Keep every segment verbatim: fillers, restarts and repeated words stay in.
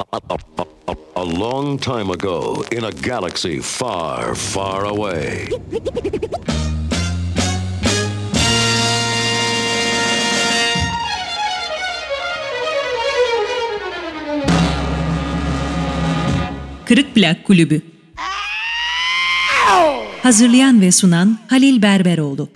A long time ago, in a galaxy far, far away. Kırık Plak Kulübü. Hazırlayan ve sunan Halil Berberoğlu.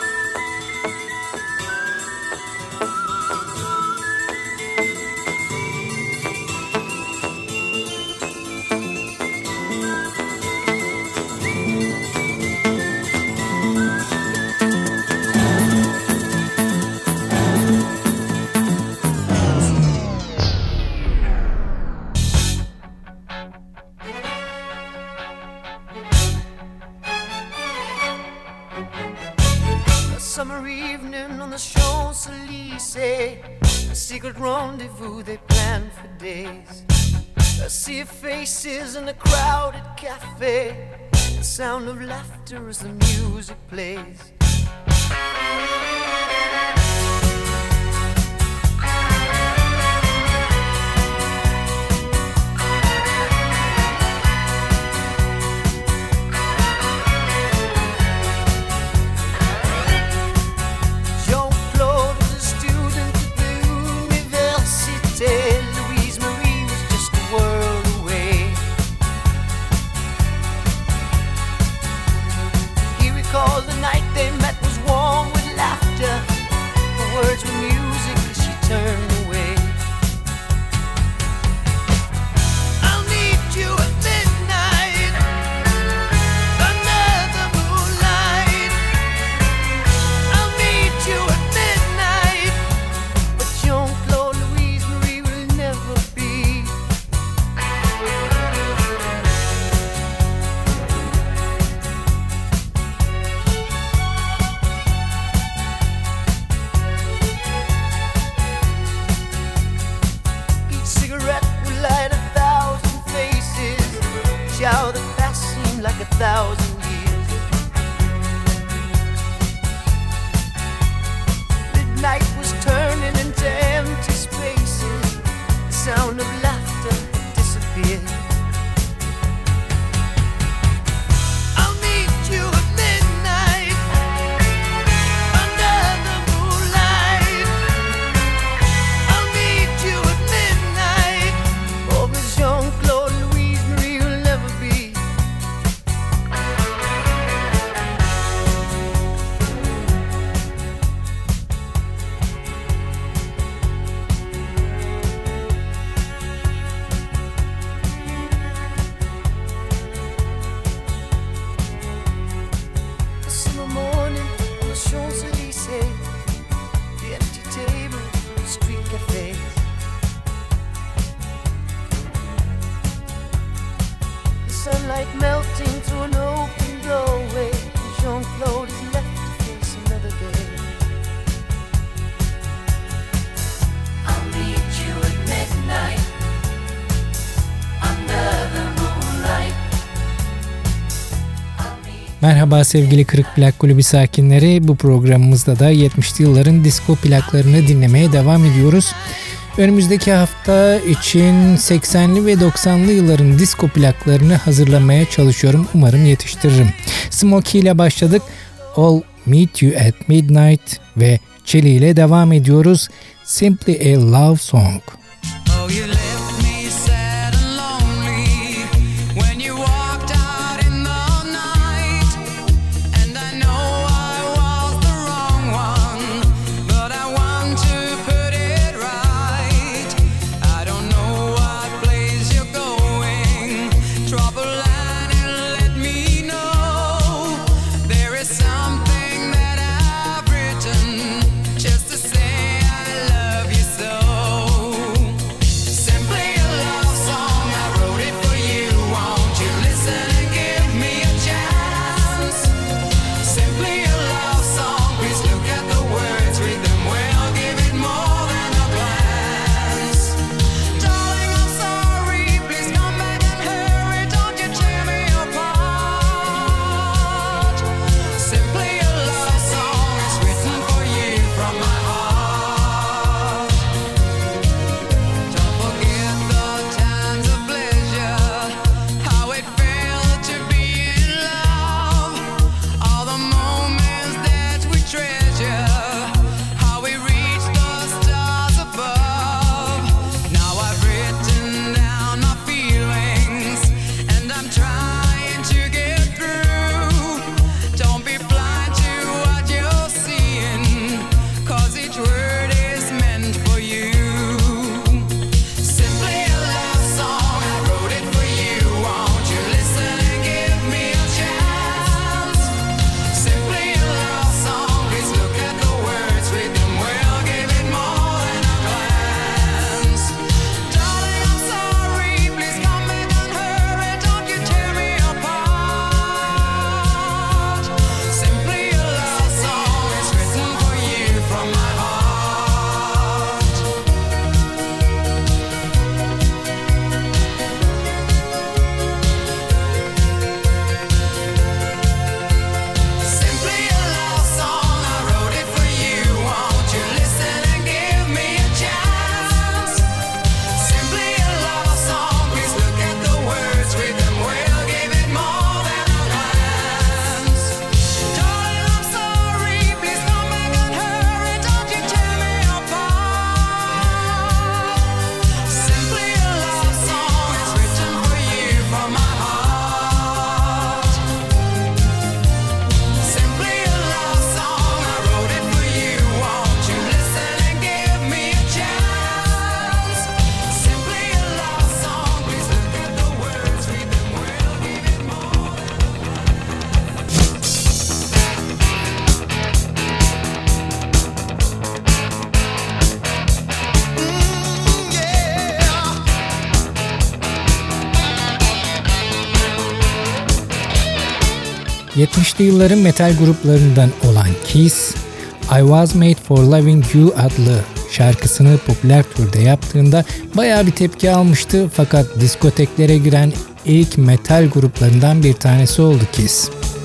Summer evening on the Champs-Élysées, a secret rendezvous they planned for days. A sea of faces in a crowded cafe, the sound of laughter as the music plays. Louise Marie was just a world away. He recalled the night they met was warm with laughter. The words were music as she turned away. I'll meet you at midnight under the moonlight. I'll meet you at midnight, but Jean-Claude Louise Marie will never be. Each cigarette will light a thousand faces. Each hour that passed seemed like a thousand years. Midnight was turning into empty spaces. The sound of laughter had disappeared. I'll meet you at midnight under the moonlight. I'll meet you at midnight. Oh, but Jean-Claude Louise Marie will never be. A summer morning on the Champs-Élysées, the empty table, the street cafes. The sunlight melting through an open doorway. Jean-Claude is left to face another day. I'll meet you at midnight under the moonlight. Merhaba sevgili Kırık Plak Kulübü sakinleri. Bu programımızda da yetmişli yılların disco plaklarını dinlemeye devam ediyoruz. Önümüzdeki hafta için seksenli ve doksanlı yılların disco plaklarını hazırlamaya çalışıyorum. Umarım yetiştiririm. Smokey ile başladık. All Meet You at Midnight ve Chili ile devam ediyoruz. Simply a Love Song. Oh, you left me sad and lonely when you walked out in the night. And I know I was the wrong one, but I want to put it right. I don't know what place you're going. Trouble line and let me know. There is something that I've written just to say I love you so. yetmişli yılların metal gruplarından olan Kiss, I Was Made For Loving You adlı şarkısını popüler türde yaptığında bayağı bir tepki almıştı, fakat diskoteklere giren ilk metal gruplarından bir tanesi oldu Kiss.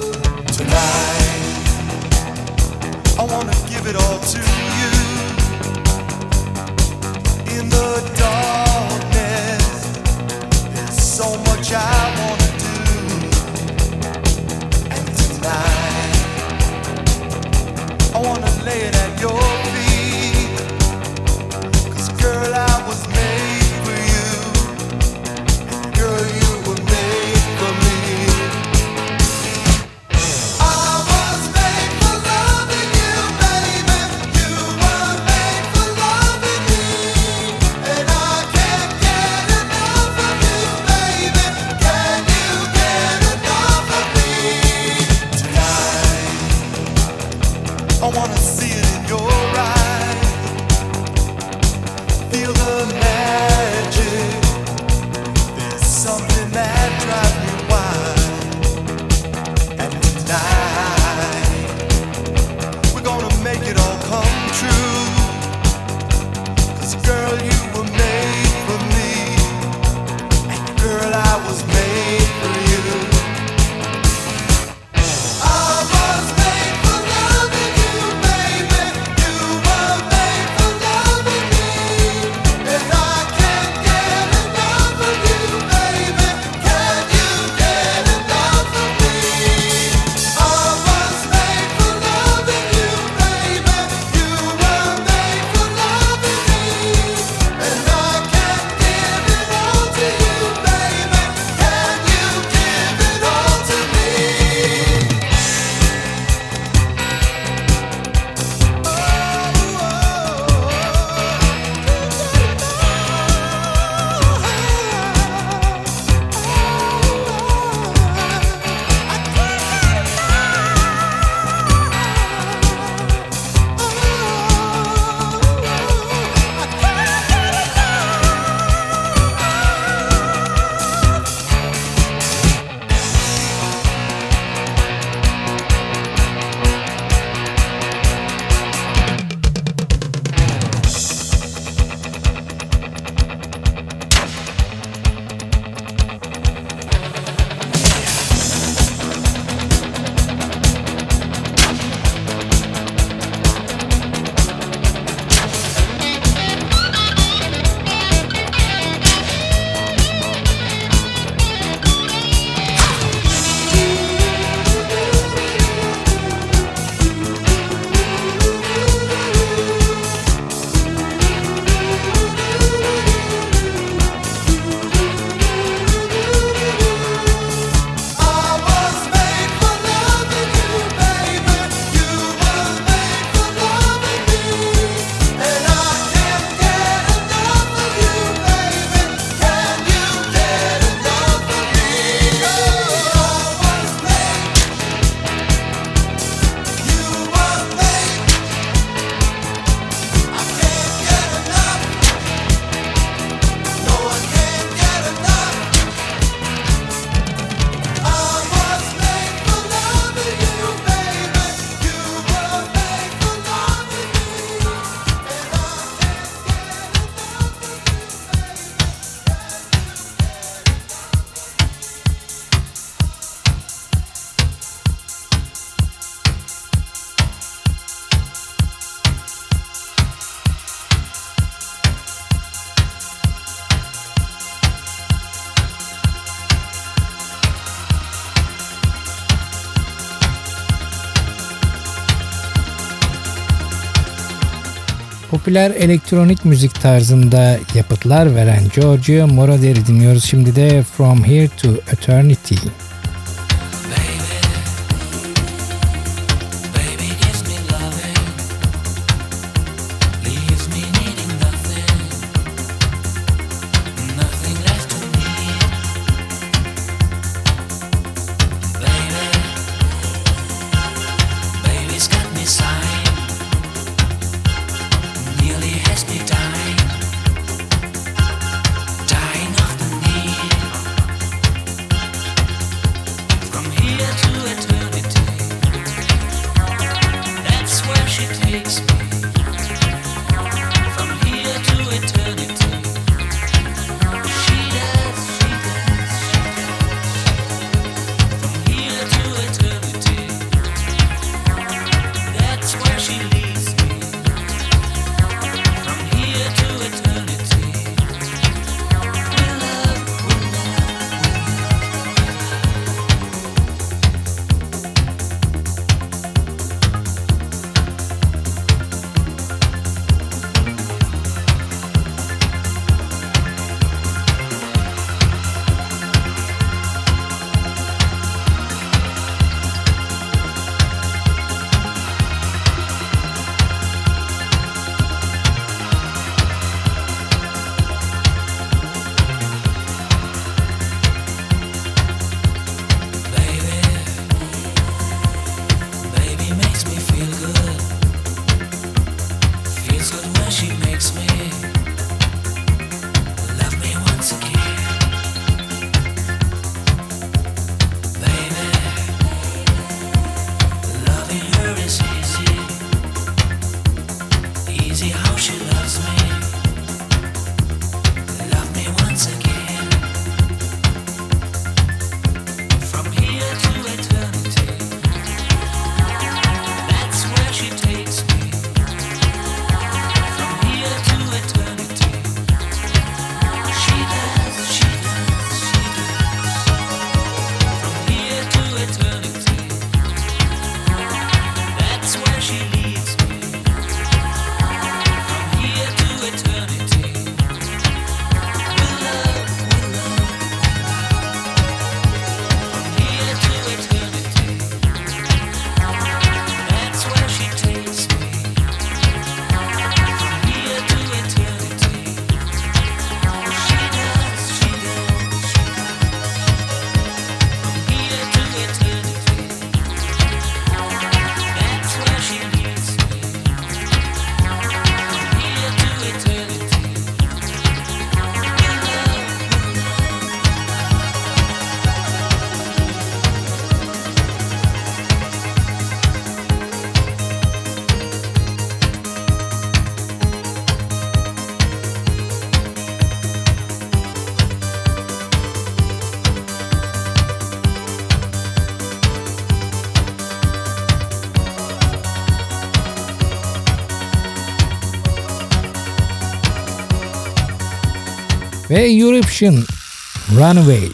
Popüler elektronik müzik tarzında yapıtlar veren Giorgio Moroder'i dinliyoruz şimdi de From Here to Eternity. Dying of the need. ve European Runaway.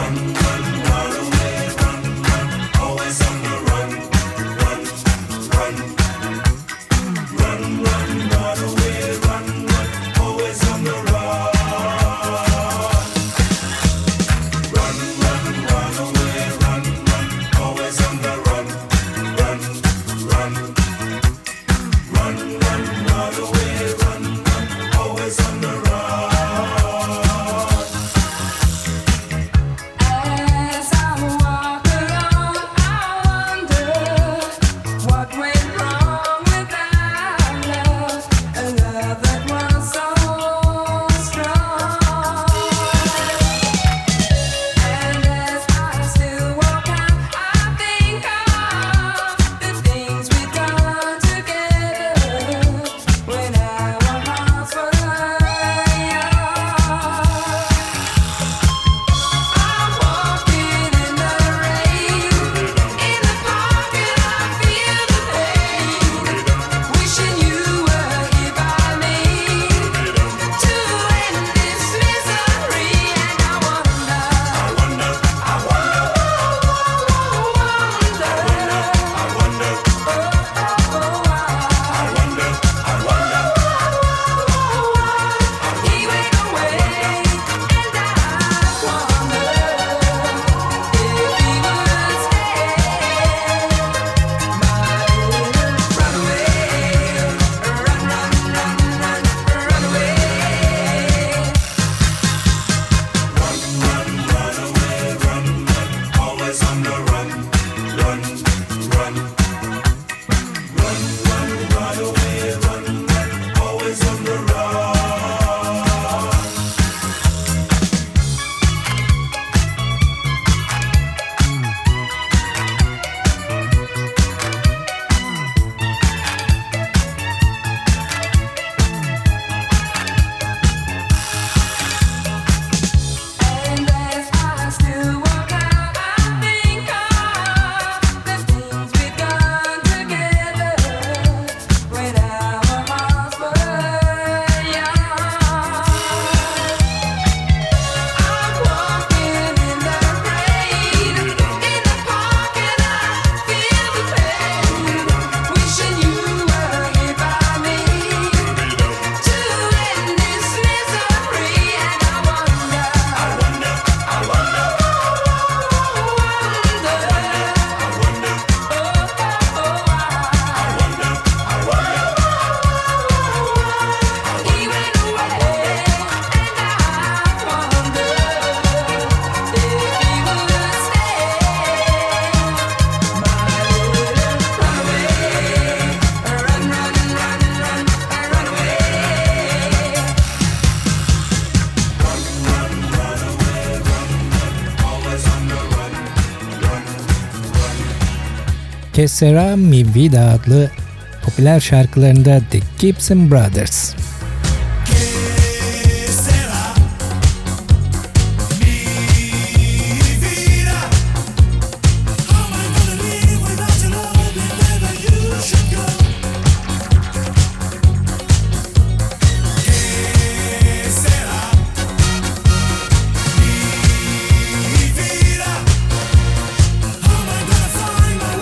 Que Sera Mi Vida adlı popüler şarkılarında The Gibson Brothers.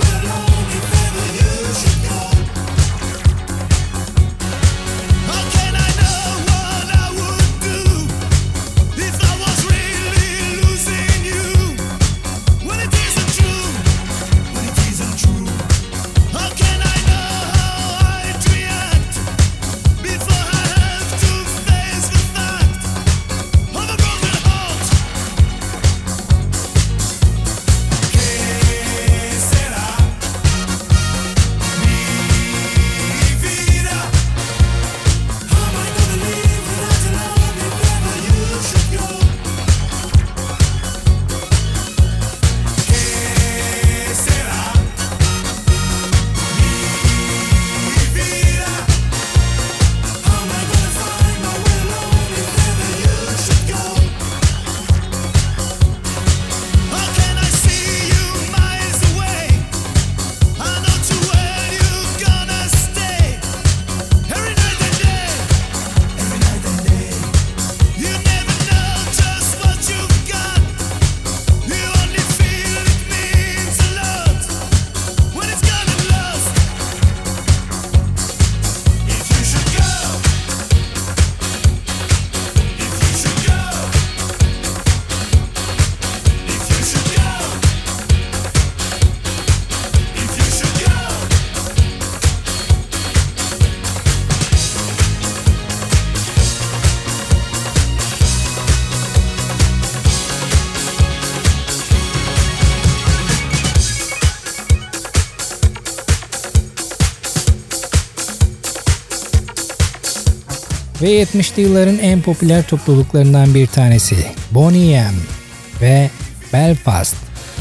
Okay. Ve yetmişli yılların en popüler topluluklarından bir tanesi Boney M ve Belfast.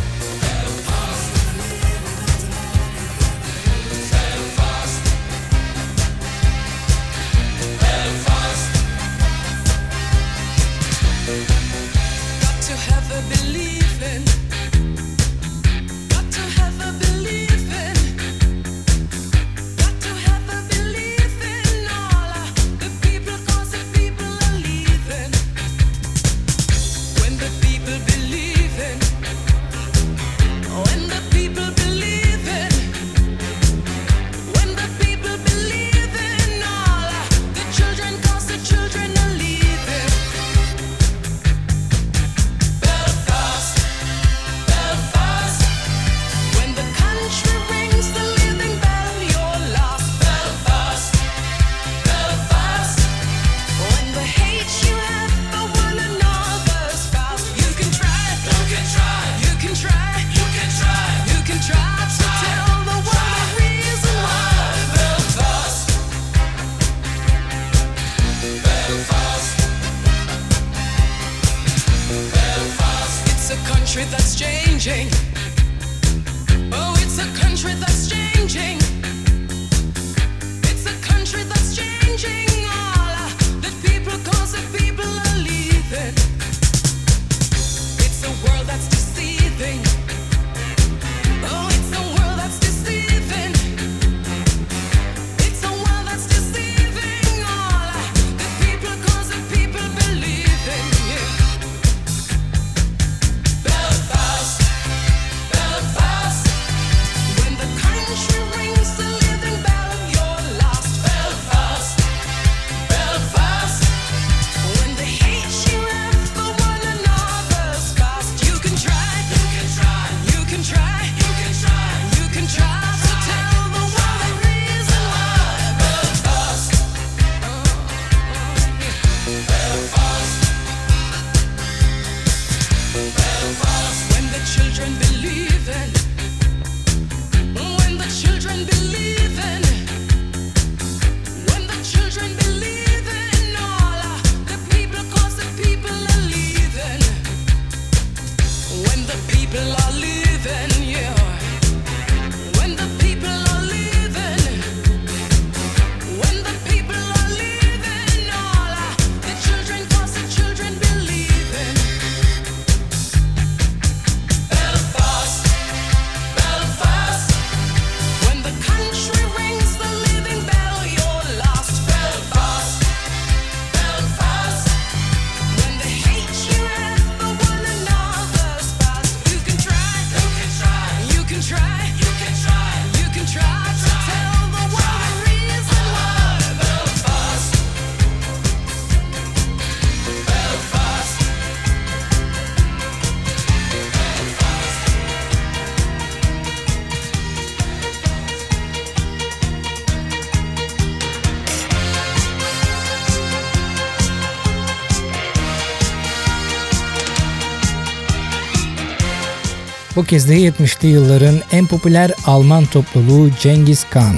Bu kez de yetmişli yılların en popüler Alman topluluğu Genghis Khan,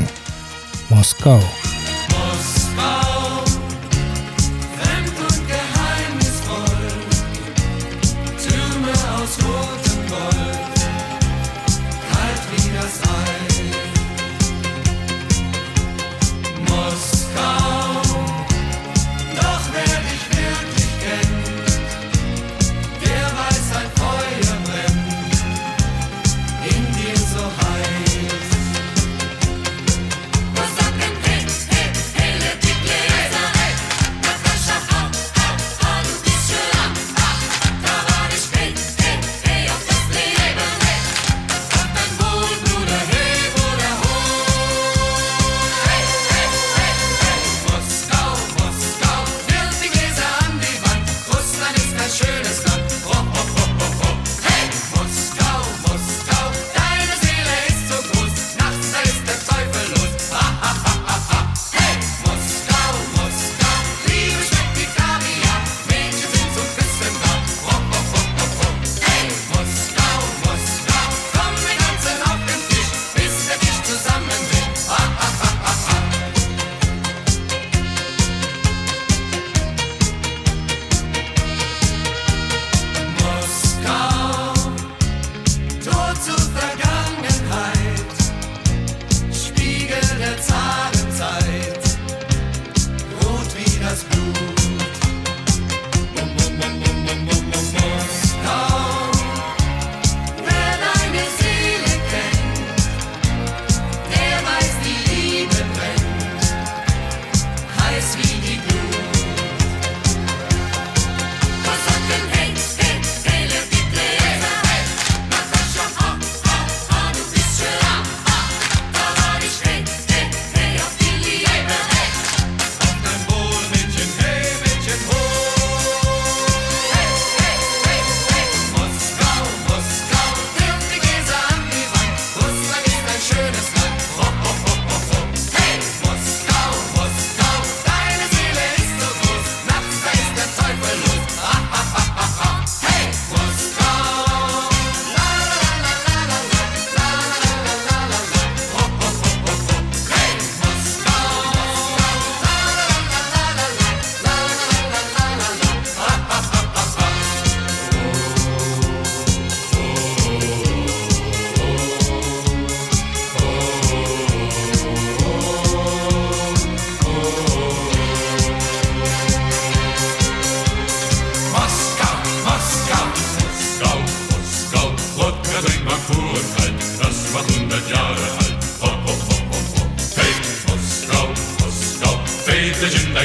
Moskau. So heiß. Was sagt denn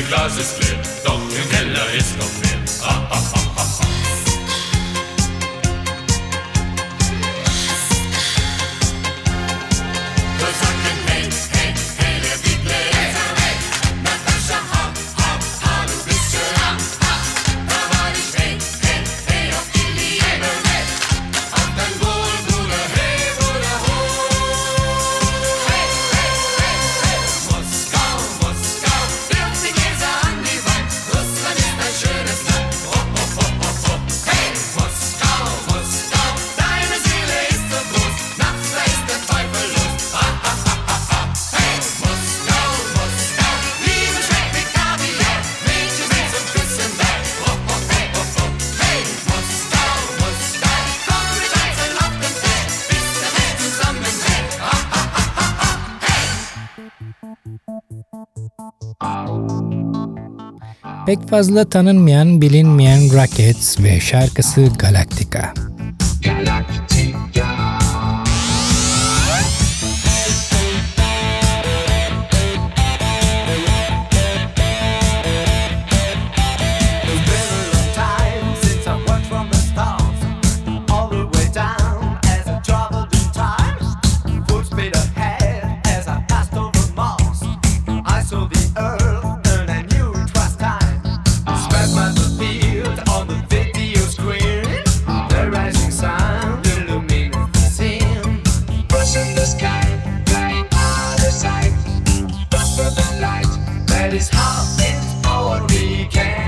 Glas ist leer, doch im Keller ist noch mehr. Ha, ha, ha, ha, ha. Wir sagen hey, hey, hey, der die Gläser, hey. Natascha, ha, ha, ha, du bist schön, ha, ha. Da war ich hey, hey, hey, auf die Liebe, hey. Auf dein Wohl, Bruder, hey, Bruder, ho. Hey, hey, hey, hey. Moskau, Moskau, wirf die Gläser an die Wand. Russland ist ein schönes Land. Oh, oh, oh, oh, oh. Hey, Moskau, Moskau, deine Seele ist so groß. Nachts da ist der Teufel los. Ha, ha, ha, ha, ha. Hey, Moskau, Moskau, Liebe schmeckt wie Kaviar. Mädchen sind zum Küssen da. Oh, oh, hey, oh, oh. Hey, Moskau, Moskau, komm, wir tanzen auf dem Tisch, bis der Welt zusammenbricht. Ha, ha, ha, ha, ha. Hey. Pek fazla tanınmayan, bilinmeyen Rockets ve şarkısı Galactica. It's been a long time since I watched from the stars, all the way down as I traveled in time. Full speed ahead as I passed over Mars. I saw the Earth and I knew it was time. Spread my field on the video screen. The rising sun illuminates the scene. Pushing the sky, flying out of sight. Look for the light, that is how it's all began.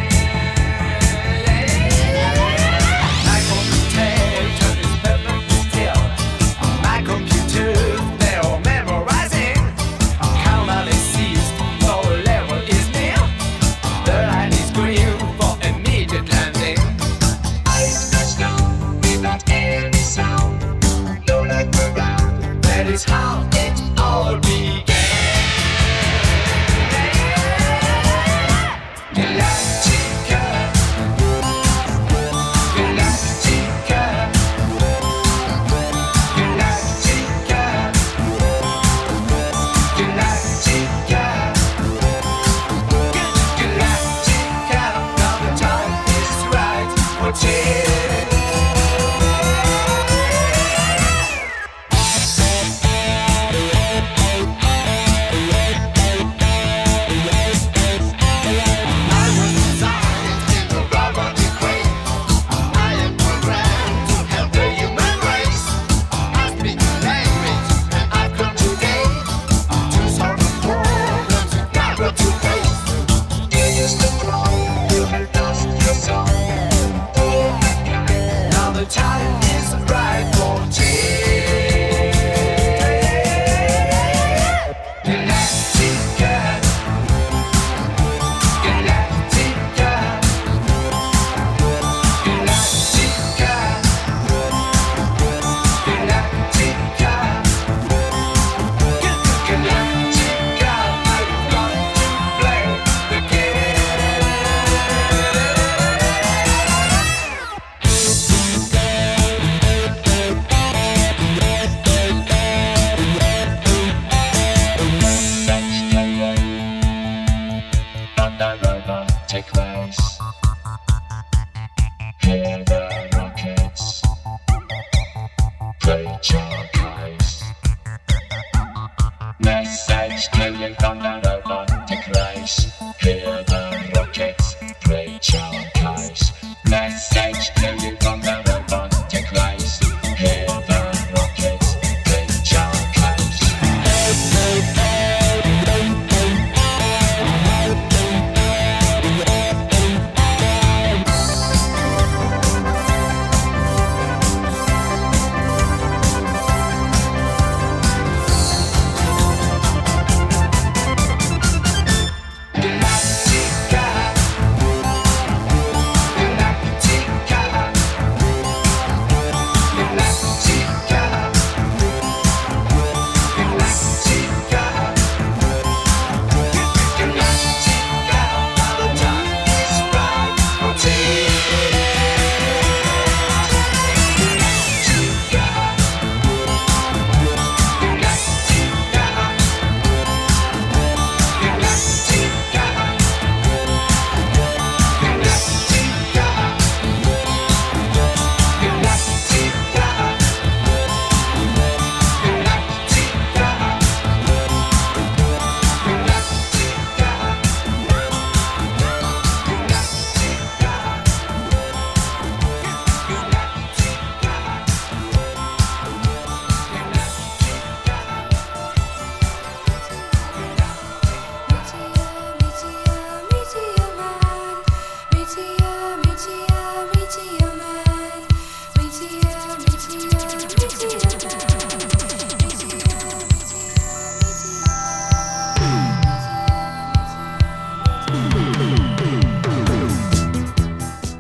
My computation is perfectly still. My computers, they're all memorizing. Countdown is ceased, no level is near. The line is green for immediate landing. Ice touch down without any sound. No light around, that is how it all began. Galactica, Galactica, Galactica, Galactica, Galactica. Now the time is right for change.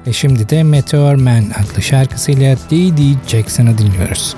Ve şimdi de Meteor Man adlı şarkısıyla Dee Dee Jackson'ı dinliyoruz.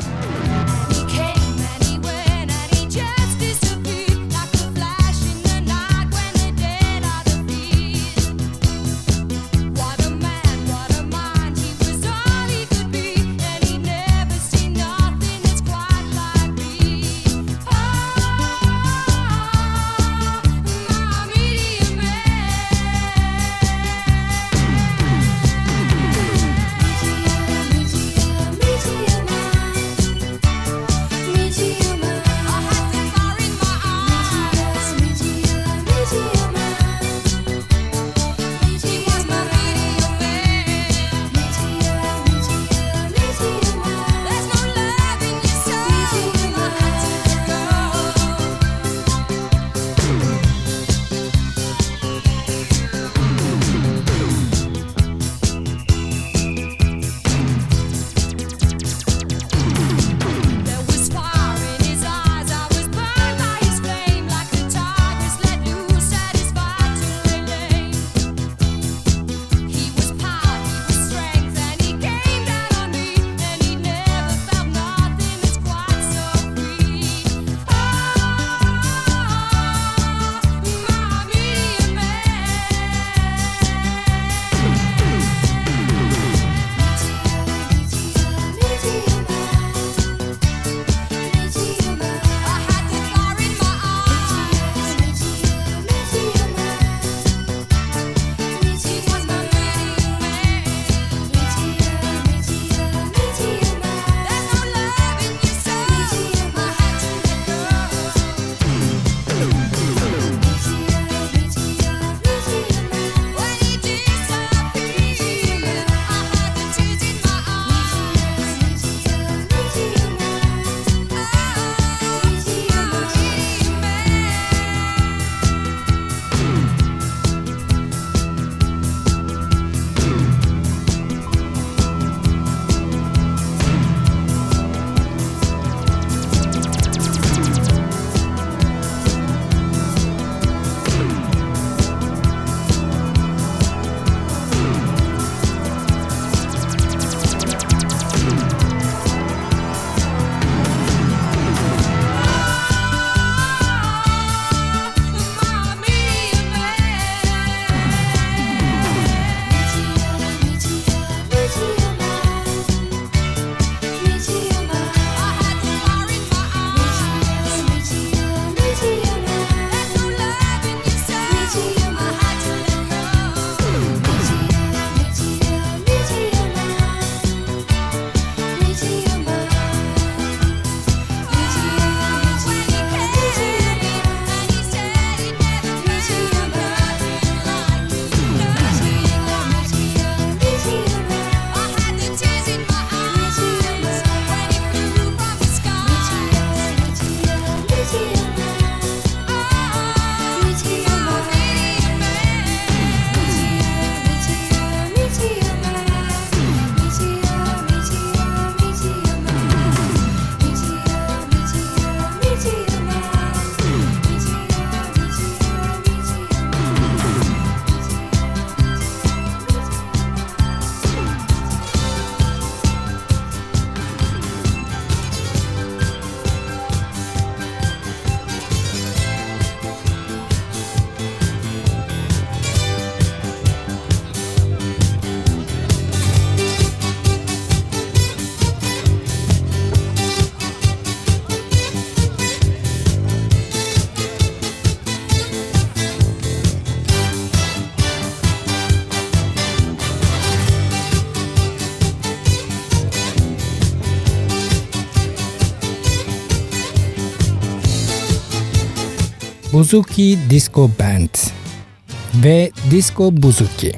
Buzuki Disco Band ve Disco Buzuki.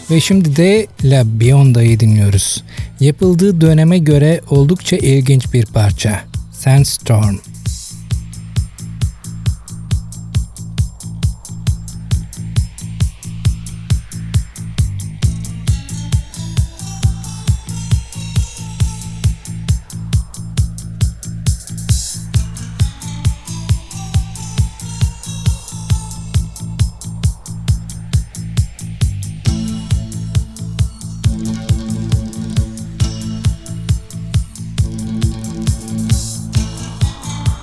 Ve şimdi de La Bionda'yı dinliyoruz. Yapıldığı döneme göre oldukça ilginç bir parça. Sandstorm. Sandstorm.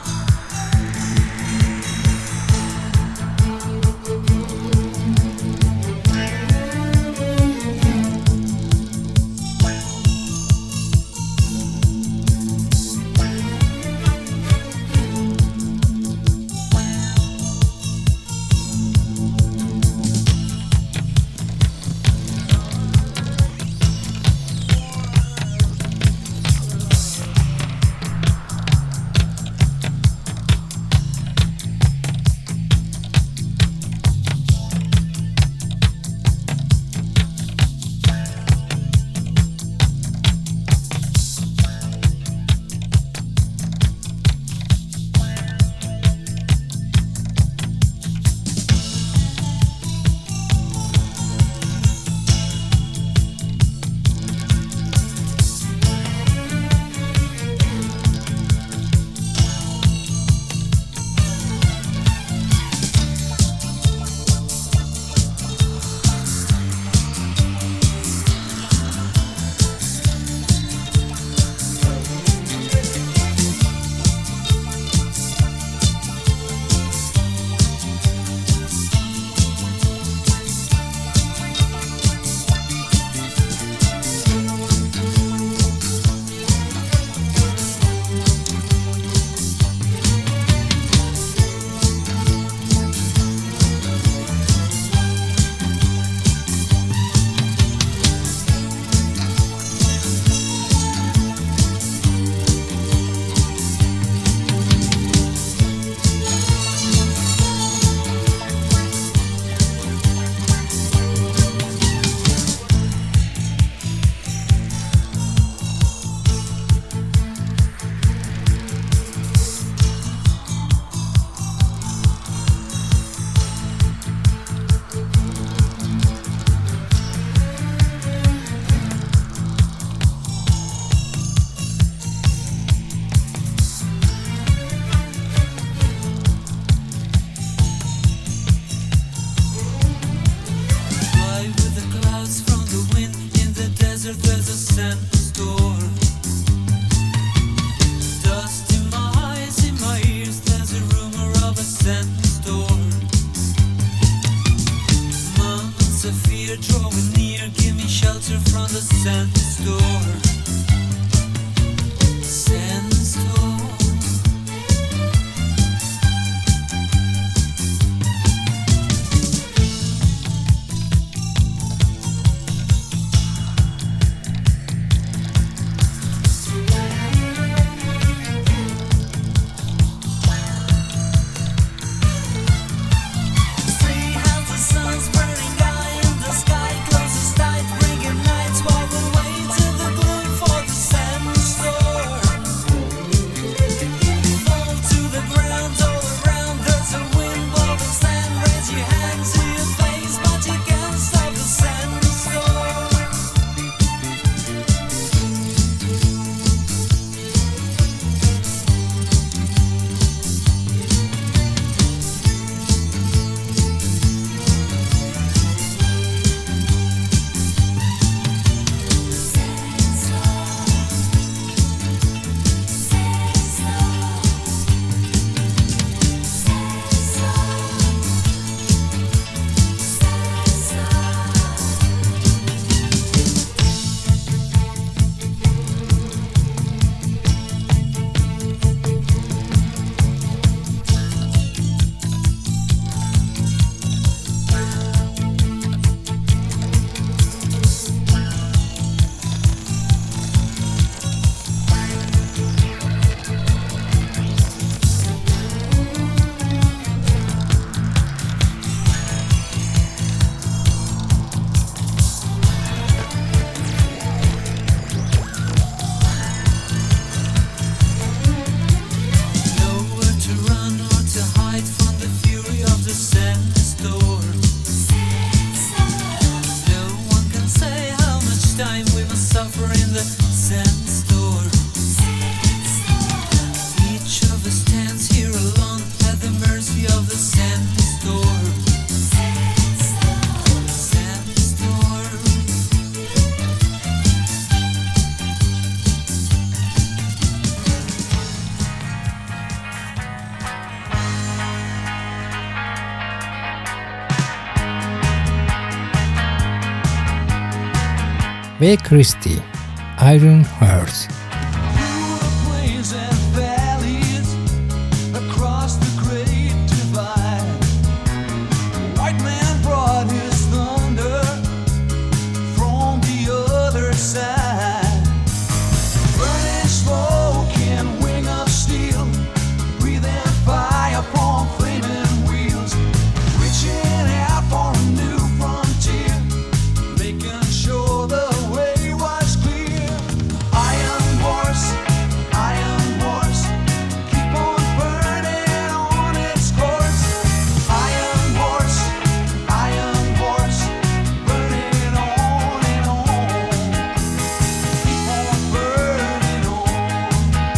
ve Christie, Iron Heart. Plains and valleys across the great divide. White man brought his thunder from the other side. Burning smoke and wing of steel, breathing fire from flaming wheels, reaching out for a new frontier, making sure the way was clear. Iron horse, iron horse, keep on burning on its course. Iron horse, iron horse, burning on and on. Keep on burning on.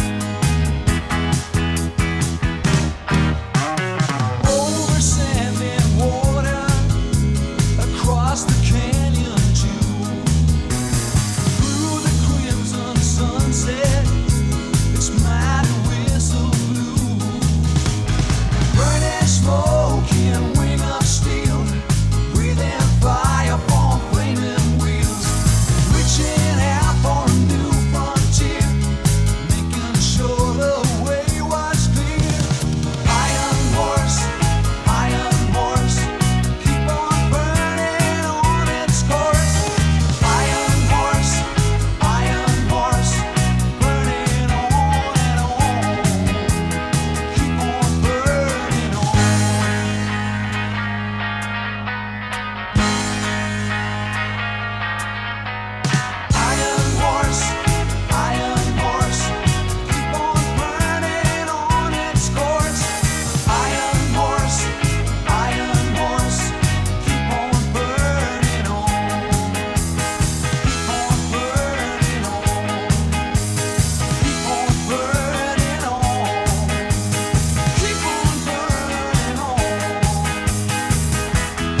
Over sand and water, across the canyon too, through the crimson sunset, its mighty whistle blew. Burning smoke and wing of steel, breathing fire from flaming wheels, reaching out for a new frontier, making sure the way was clear. Iron horse, iron horse, keep on burning on its course. Iron horse, iron horse, burning on and on. Keep on burning on. Iron horse, iron horse, keep on burning on its course. Iron horse, iron horse, keep on burning on. Keep on burning on. Keep on burning on. Keep on burning on.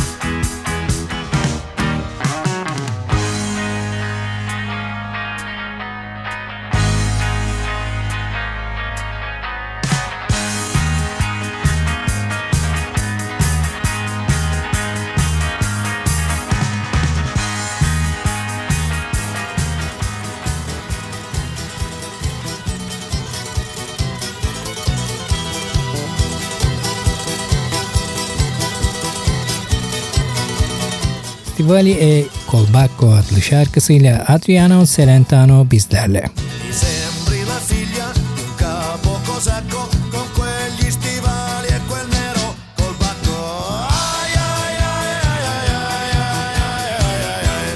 Stivali e Colbacco adlı şarkısıyla Adriano Celentano bizlerle. Mi sembri la figlia di un capo cosacco con quegli stivali e quel nero col bacco. Ai, ai, ai, ai, ai, ai, ai, ai, ai, ai.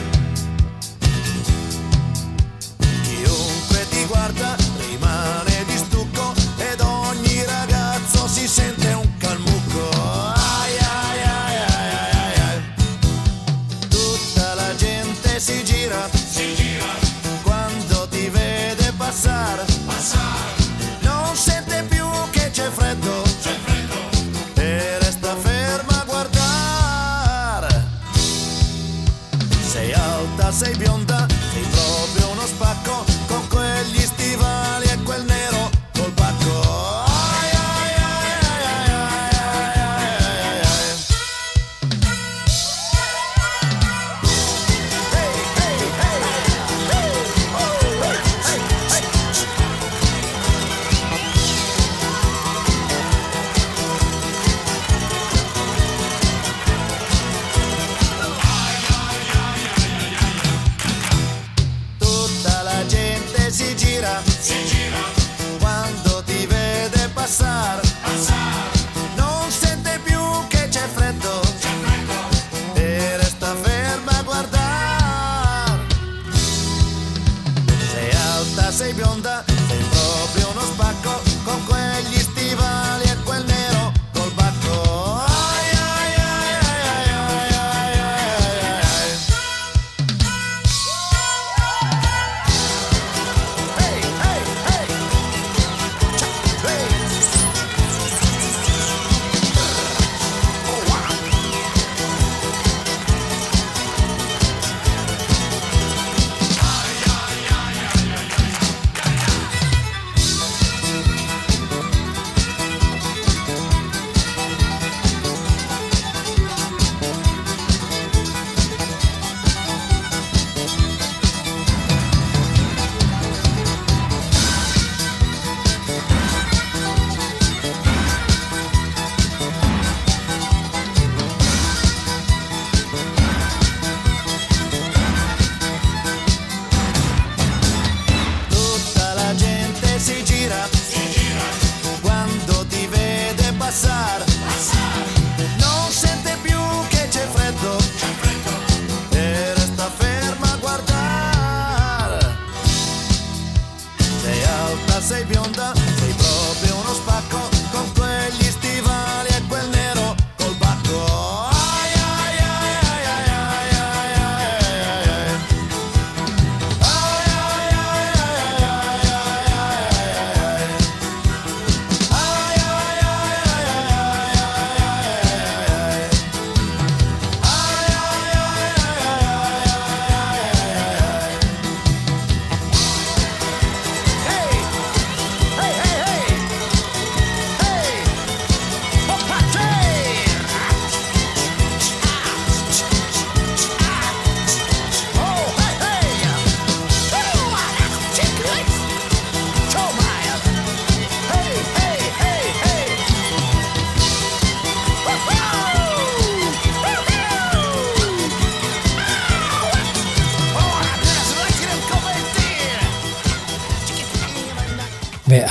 Chiunque ti guarda rimane di stucco ed ogni ragazzo si sente un calmucco. Ai, ai, ai, ai, ai, ai, ai. Tutta la gente si gira, si gira quando ti vede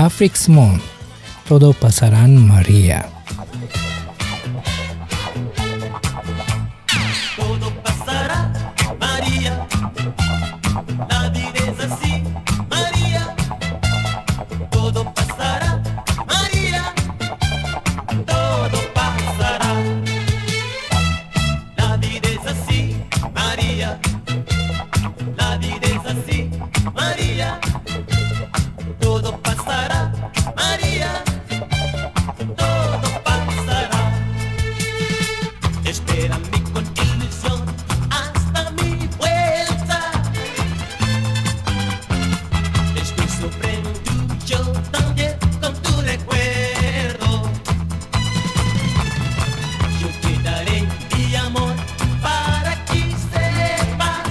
Afrix Mon, Todo Pasarán María. Todo pasará, María. La vida es así, María. Todo pasará, María. Todo pasará. La vida es así, María. La vida es así, María. Todo pasará, María. Todo pasará. Espérame con ilusión hasta mi vuelta. Estoy sorprendido yo también con tu recuerdo. Yo te daré mi amor para que sepas.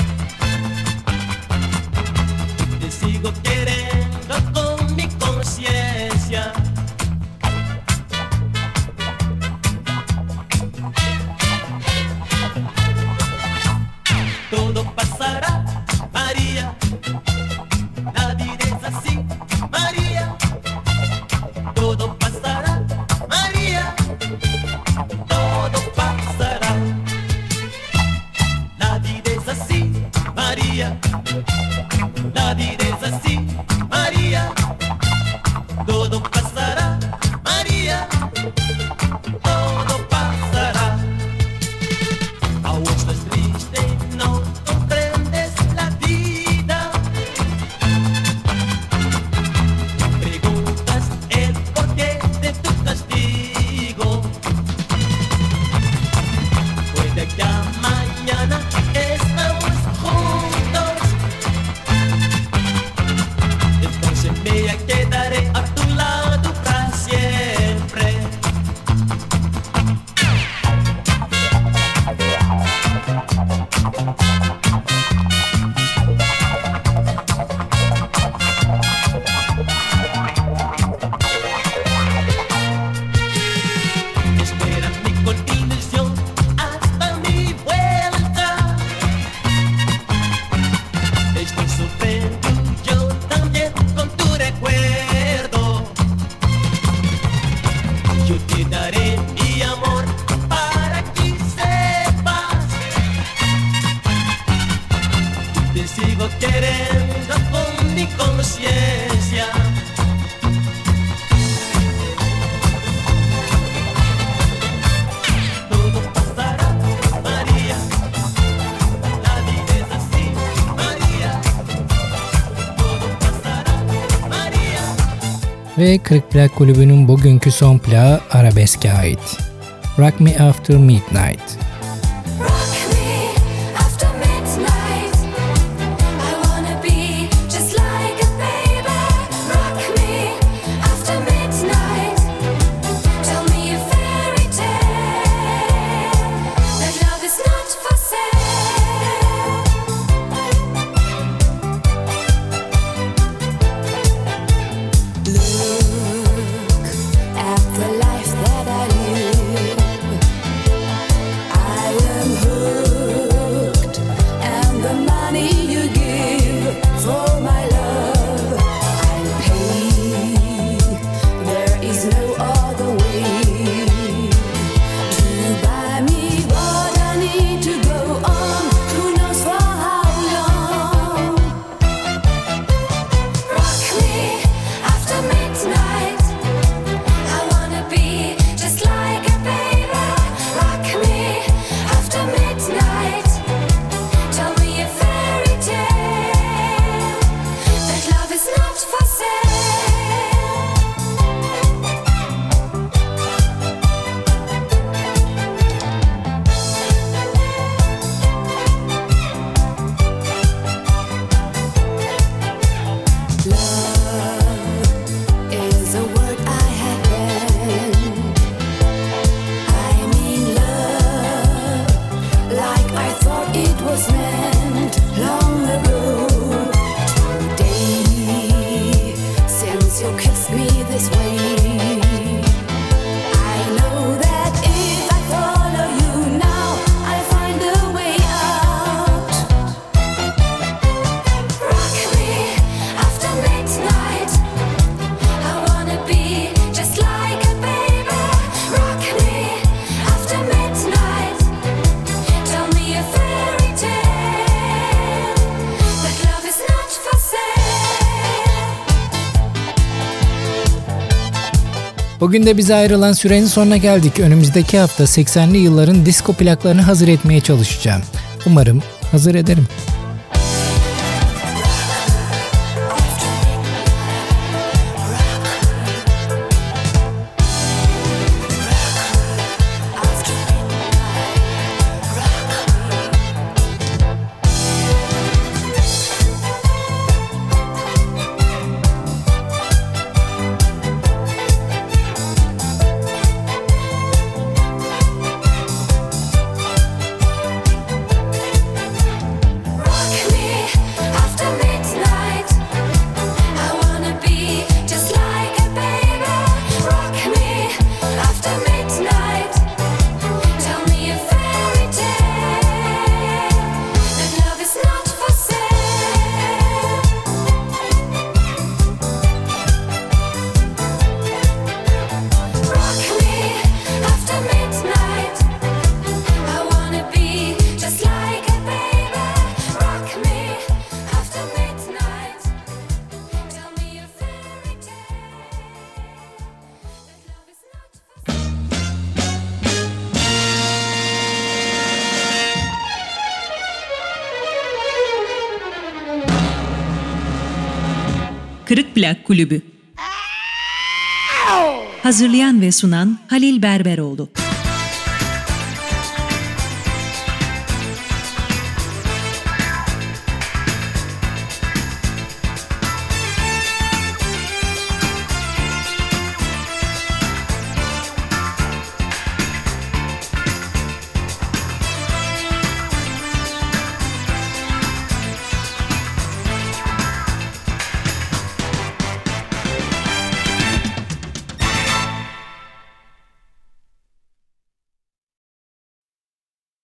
Te sigo queriendo con mi conciencia. Todo pasará, María. La vida es así, María. Todo pasará, María. Todo pasará. La vida es así, María. La vida es así, María. Todo pasará, María. Todo pasará. Aún estás triste, no comprendes la vida. Preguntas el porqué de tu castigo. Puede que a mañana estamos juntos. Entonces me quedaré a tu lado para siempre. Espérame con ilusión hasta mi vuelta. Estoy sorprendido yo también con tu recuerdo. Yo te daré mi amor para que sepas. Te sigo queriendo con mi conciencia. Todo pasará, María. La vida es así, María. Todo pasará, María. Ve kırk Plak Kulübü'nün bugünkü son plağı arabeske ait. Rock Me After Midnight. Rock me after midnight. I wanna be just like a baby. Rock me after midnight. Tell me a fairy tale that love is not for sale. Look at the life that I live. I am hooked, and the money you give for my love, I'll pay. There is no other way to buy me what I need to go on. Who knows for how long? Rock me after midnight. I wanna be just like a baby. Rock me after midnight. Tell me a fairy tale that love is not for sale. Love is a word I have banned. I mean love like I thought it was meant long ago. Today, since you kissed me this way, I know that if I follow you now, I'll find a way out. Rock me after midnight. Bugün de bize ayrılan sürenin sonuna geldik. Önümüzdeki hafta seksenli yılların disco plaklarını hazır etmeye çalışacağım. Umarım hazır ederim. Kırık Plak Kulübü. Hazırlayan ve sunan Halil Berberoğlu.